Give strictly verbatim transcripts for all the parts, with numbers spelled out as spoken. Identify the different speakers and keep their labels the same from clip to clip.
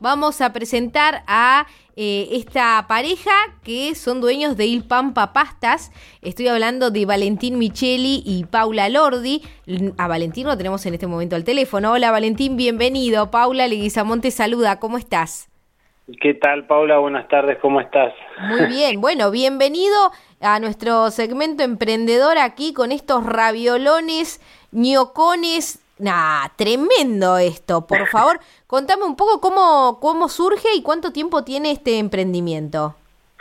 Speaker 1: vamos a presentar a eh, esta pareja que son dueños de Il Pampa Pastas. Estoy hablando de Valentín Micheli y Paula Lordi. A Valentín lo tenemos en este momento al teléfono. Hola Valentín, bienvenido. Paula Leguizamón te saluda, ¿cómo estás?
Speaker 2: ¿Qué tal, Paula? Buenas tardes, ¿cómo estás?
Speaker 1: Muy bien, bueno, bienvenido a nuestro segmento emprendedor aquí con estos raviolones, ñocones. Nah, tremendo esto. Por favor, contame un poco cómo, cómo surge y cuánto tiempo tiene este emprendimiento.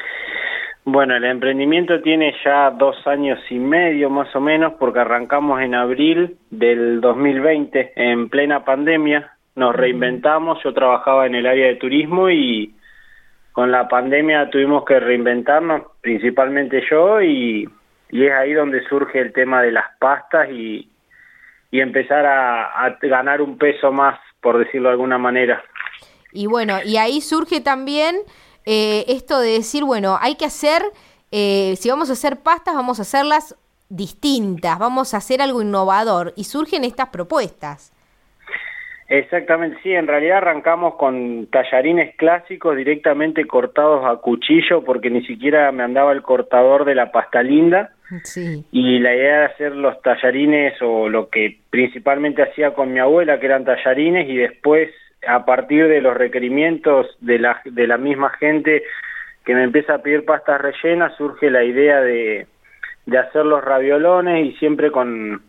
Speaker 2: Bueno, el emprendimiento tiene ya dos años y medio más o menos, porque arrancamos en abril del dos mil veinte, en plena pandemia. Nos reinventamos, yo trabajaba en el área de turismo y con la pandemia tuvimos que reinventarnos, principalmente yo, y, y es ahí donde surge el tema de las pastas y, y empezar a, a ganar un peso más, por decirlo de alguna manera.
Speaker 1: Y bueno, y ahí surge también eh, esto de decir, bueno, hay que hacer, eh, si vamos a hacer pastas, vamos a hacerlas distintas, vamos a hacer algo innovador, y surgen estas propuestas.
Speaker 2: Exactamente, sí, en realidad arrancamos con tallarines clásicos directamente cortados a cuchillo porque ni siquiera me andaba el cortador de la pasta linda.
Speaker 1: Sí.
Speaker 2: Y la idea era hacer los tallarines o lo que principalmente hacía con mi abuela, que eran tallarines, y después a partir de los requerimientos de la, de la misma gente que me empieza a pedir pastas rellenas, surge la idea de, de hacer los raviolones y siempre con,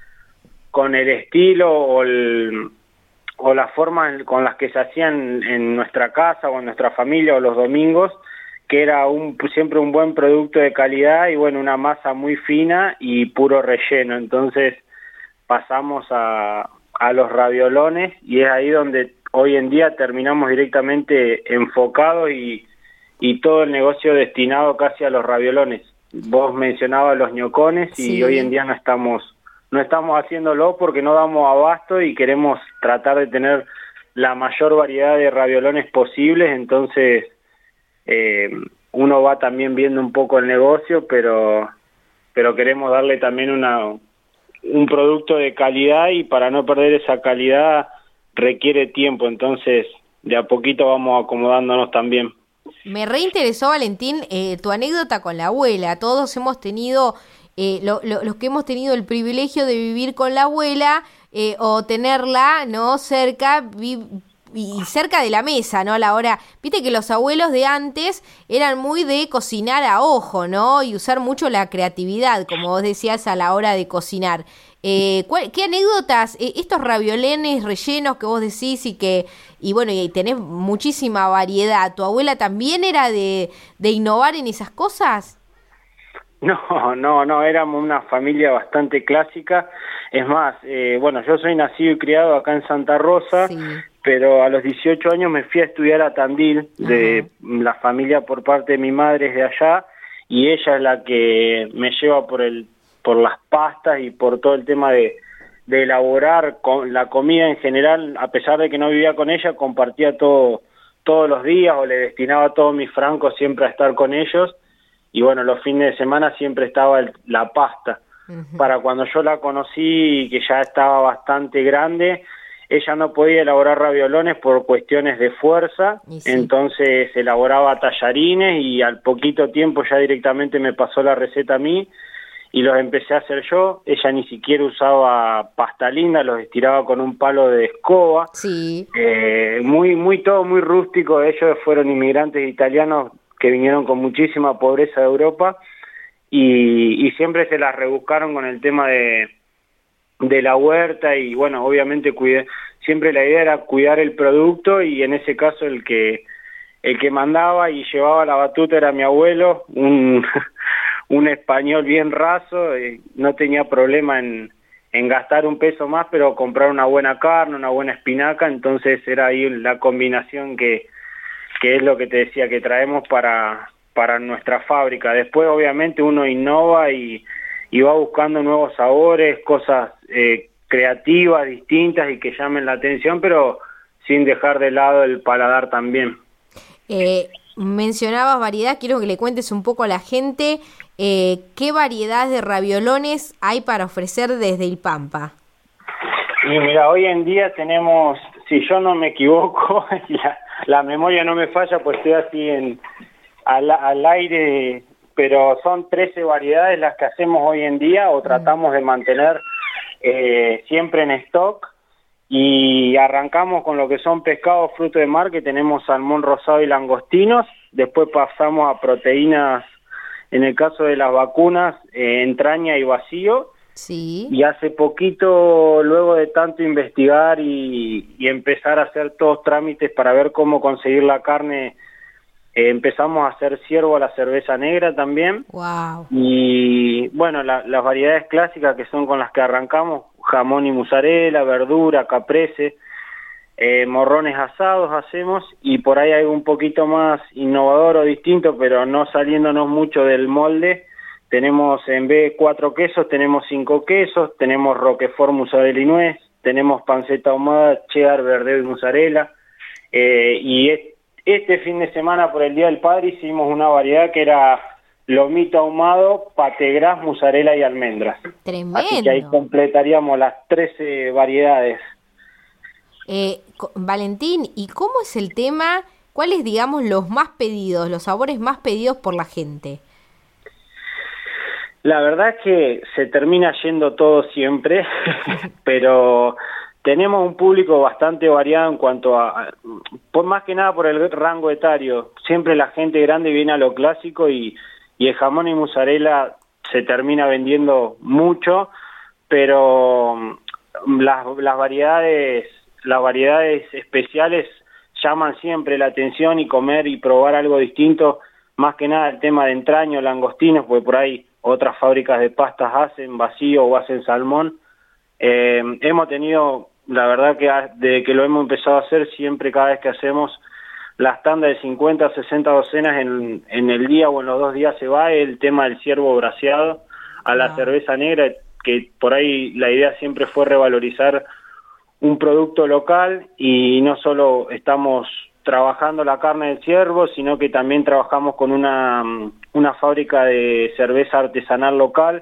Speaker 2: con el estilo o el... o las formas con las que se hacían en nuestra casa o en nuestra familia o los domingos, que era un siempre un buen producto de calidad y bueno, una masa muy fina y puro relleno. Entonces pasamos a, a los raviolones y es ahí donde hoy en día terminamos directamente enfocados y, y todo el negocio destinado casi a los raviolones. Vos mencionabas los ñocones y
Speaker 1: sí.
Speaker 2: Hoy en día no estamos No estamos haciéndolo porque no damos abasto y queremos tratar de tener la mayor variedad de raviolones posibles, entonces eh, uno va también viendo un poco el negocio, pero pero queremos darle también una un producto de calidad y para no perder esa calidad requiere tiempo, entonces de a poquito vamos acomodándonos también.
Speaker 1: Me reinteresó, Valentín, eh, tu anécdota con la abuela. Todos hemos tenido... Eh, lo, lo, los que hemos tenido el privilegio de vivir con la abuela eh, o tenerla no cerca vi, y cerca de la mesa, ¿no? A la hora, viste que los abuelos de antes eran muy de cocinar a ojo, ¿no? Y usar mucho la creatividad, como vos decías, a la hora de cocinar. Eh, ¿cuál, ¿Qué anécdotas, eh, estos raviolenes rellenos que vos decís y que, y bueno, y tenés muchísima variedad, ¿tu abuela también era de, de innovar en esas cosas?
Speaker 2: No, no, no, éramos una familia bastante clásica. Es más, eh, bueno, yo soy nacido y criado acá en Santa Rosa, sí. Pero a los dieciocho años me fui a estudiar a Tandil, de uh-huh. La familia por parte de mi madre es de allá, y ella es la que me lleva por el, por las pastas y por todo el tema de, de elaborar con la comida en general. A pesar de que no vivía con ella, compartía todo, todos los días o le destinaba todos mis francos siempre a estar con ellos. Y bueno, los fines de semana siempre estaba el, la pasta. Uh-huh. Para cuando yo la conocí, que ya estaba bastante grande, ella no podía elaborar raviolones por cuestiones de fuerza, sí. Entonces elaboraba tallarines y al poquito tiempo ya directamente me pasó la receta a mí y los empecé a hacer yo. Ella ni siquiera usaba pasta linda, los estiraba con un palo de escoba.
Speaker 1: Sí.
Speaker 2: Eh, muy, muy todo muy rústico. Ellos fueron inmigrantes italianos que vinieron con muchísima pobreza de Europa y, y siempre se las rebuscaron con el tema de, de la huerta y bueno, obviamente cuidé, siempre la idea era cuidar el producto y en ese caso el que el que mandaba y llevaba la batuta era mi abuelo, un, un español bien raso, eh, no tenía problema en, en gastar un peso más, pero comprar una buena carne, una buena espinaca, entonces era ahí la combinación que que es lo que te decía, que traemos para, para nuestra fábrica. Después, obviamente, uno innova y, y va buscando nuevos sabores, cosas eh, creativas, distintas y que llamen la atención, pero sin dejar de lado el paladar también.
Speaker 1: Eh, mencionabas variedad, quiero que le cuentes un poco a la gente eh, qué variedad de raviolones hay para ofrecer desde Il Pampa.
Speaker 2: Y mira, hoy en día tenemos, si yo no me equivoco, la, la memoria no me falla, pues estoy así en al, al aire, pero son trece variedades las que hacemos hoy en día o tratamos de mantener eh, siempre en stock, y arrancamos con lo que son pescados, frutos de mar, que tenemos salmón rosado y langostinos. Después pasamos a proteínas, en el caso de las vacunas, eh, entraña y vacío.
Speaker 1: Sí.
Speaker 2: Y hace poquito, luego de tanto investigar y, y empezar a hacer todos trámites para ver cómo conseguir la carne, eh, empezamos a hacer ciervo a la cerveza negra también.
Speaker 1: Wow.
Speaker 2: Y bueno, la, las variedades clásicas que son con las que arrancamos, jamón y mozzarella, verdura, caprese, eh, morrones asados hacemos, y por ahí hay un poquito más innovador o distinto, pero no saliéndonos mucho del molde. Tenemos en vez de cuatro quesos, tenemos cinco quesos, tenemos roquefort, mozzarella y nuez, tenemos panceta ahumada, cheddar, verdeo y mozzarella. Eh, y es, este fin de semana, por el Día del Padre, hicimos una variedad que era lomito ahumado, pate gras, mozzarella y almendras.
Speaker 1: Tremendo.
Speaker 2: Así que ahí completaríamos las trece variedades.
Speaker 1: Eh, Valentín, ¿y cómo es el tema? ¿Cuáles, digamos, los más pedidos, los sabores más pedidos por la gente?
Speaker 2: La verdad es que se termina yendo todo siempre, pero tenemos un público bastante variado en cuanto a, por más que nada por el rango etario. Siempre la gente grande viene a lo clásico, y, y el jamón y mozzarella se termina vendiendo mucho, pero las, las variedades, las variedades especiales llaman siempre la atención, y comer y probar algo distinto, más que nada el tema de entraño, langostinos, porque por ahí otras fábricas de pastas hacen vacío o hacen salmón. Eh, hemos tenido, la verdad que desde que lo hemos empezado a hacer, siempre cada vez que hacemos las tandas de cincuenta o sesenta docenas en, en el día o en los dos días se va el tema del ciervo braseado a la
Speaker 1: Wow.
Speaker 2: cerveza negra, que por ahí la idea siempre fue revalorizar un producto local, y no solo estamos trabajando la carne del ciervo, sino que también trabajamos con una, una fábrica de cerveza artesanal local.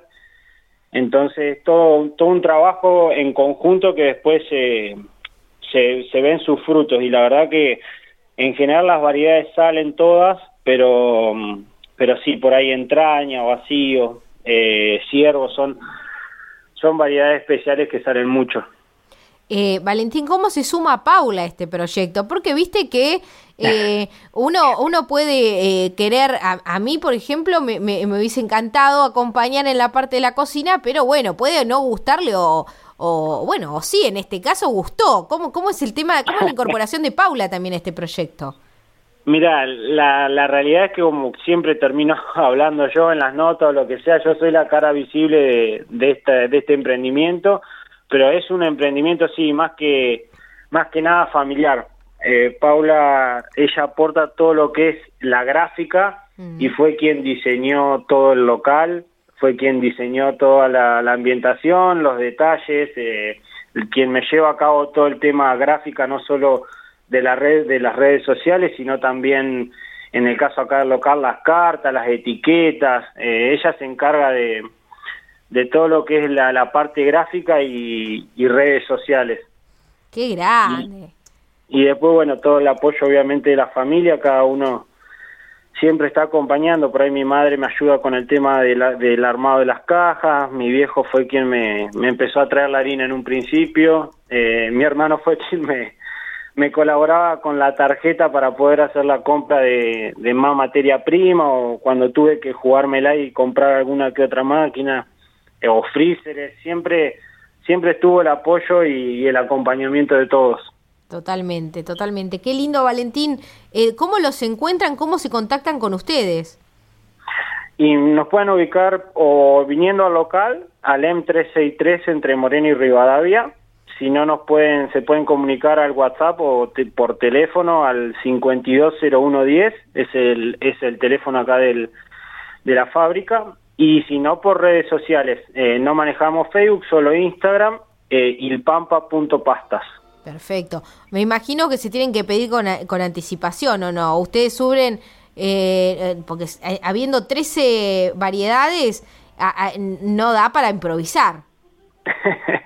Speaker 2: Entonces todo, todo un trabajo en conjunto que después se, se, se ven sus frutos, y la verdad que en general las variedades salen todas, pero, pero sí, por ahí entraña, vacío, eh, ciervo, son, son variedades especiales que salen mucho.
Speaker 1: Eh, Valentín, ¿cómo se suma Paula a este proyecto? Porque viste que eh, uno uno puede eh, querer, a, a mí por ejemplo me, me, me hubiese encantado acompañar en la parte de la cocina, pero bueno, puede no gustarle o, o bueno, o sí, en este caso gustó. ¿Cómo, cómo es el tema, cómo es la incorporación de Paula también a este proyecto?
Speaker 2: Mira, la, la realidad es que como siempre termino hablando yo en las notas o lo que sea, yo soy la cara visible de, de, este, de este emprendimiento, pero es un emprendimiento, sí, más que más que nada familiar. Eh, Paula, ella aporta todo lo que es la gráfica, mm. y fue quien diseñó todo el local, fue quien diseñó toda la, la ambientación, los detalles, eh, quien me lleva a cabo todo el tema gráfica, no solo de la red, de las redes sociales, sino también, en el caso acá del local, las cartas, las etiquetas. Eh, ella se encarga de de todo lo que es la, la parte gráfica y, y redes sociales.
Speaker 1: ¡Qué grande!
Speaker 2: Y, y después, bueno, todo el apoyo obviamente de la familia, cada uno siempre está acompañando. Por ahí mi madre me ayuda con el tema de la, del armado de las cajas, mi viejo fue quien me, me empezó a traer la harina en un principio, eh, mi hermano fue quien me, me colaboraba con la tarjeta para poder hacer la compra de, de más materia prima, o cuando tuve que jugármela y comprar alguna que otra máquina, o freezeres, siempre siempre estuvo el apoyo y, y el acompañamiento de todos.
Speaker 1: Totalmente, totalmente. Qué lindo, Valentín. Eh, ¿Cómo los encuentran? ¿Cómo se contactan con ustedes?
Speaker 2: Y nos pueden ubicar o viniendo al local, al E M trescientos sesenta y tres entre Moreno y Rivadavia. Si no, nos pueden se pueden comunicar al WhatsApp o te, por teléfono al cincuenta y dos cero uno diez, es el es el teléfono acá del de la fábrica. Y si no, por redes sociales. Eh, no manejamos Facebook, solo Instagram, eh, ilpampa punto pastas.
Speaker 1: Perfecto. Me imagino que se tienen que pedir con, con anticipación, ¿o no? Ustedes suben, eh, porque habiendo trece variedades, a, a, no da para improvisar.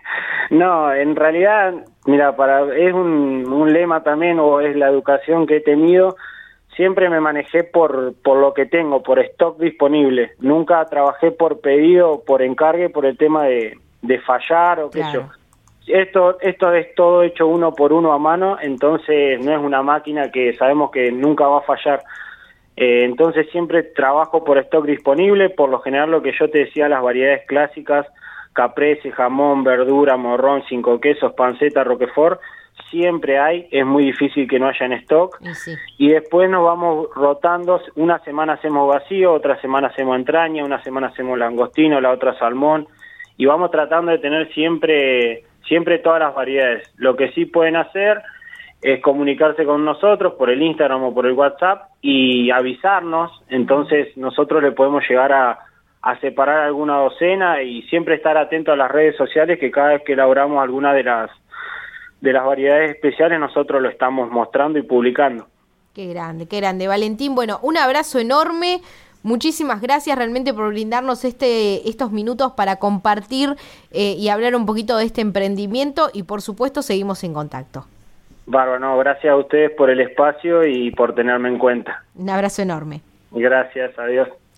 Speaker 2: No, en realidad, mira, para es un, un lema también, o es la educación que he tenido. Siempre me manejé por por lo que tengo, por stock disponible. Nunca trabajé por pedido, por encargue, por el tema de, de fallar o qué sé yo. Esto, esto es todo hecho uno por uno a mano, entonces no es una máquina que sabemos que nunca va a fallar. Eh, entonces siempre trabajo por stock disponible, por lo general lo que yo te decía, las variedades clásicas, caprese, jamón, verdura, morrón, cinco quesos, panceta, roquefort, siempre hay, es muy difícil que no haya en stock.
Speaker 1: Y, sí.
Speaker 2: Y después nos vamos rotando, una semana hacemos vacío, otra semana hacemos entraña, una semana hacemos langostino, la otra salmón, y vamos tratando de tener siempre, siempre todas las variedades. Lo que sí pueden hacer es comunicarse con nosotros por el Instagram o por el WhatsApp y avisarnos, entonces nosotros le podemos llegar a, a separar alguna docena y siempre estar atento a las redes sociales, que cada vez que elaboramos alguna de las de las variedades especiales nosotros lo estamos mostrando y publicando.
Speaker 1: Qué grande, qué grande. Valentín, bueno, un abrazo enorme, muchísimas gracias realmente por brindarnos este estos minutos para compartir eh, y hablar un poquito de este emprendimiento y por supuesto seguimos en contacto.
Speaker 2: Bárbaro, no, gracias a ustedes por el espacio y por tenerme en cuenta.
Speaker 1: Un abrazo enorme.
Speaker 2: Gracias, adiós.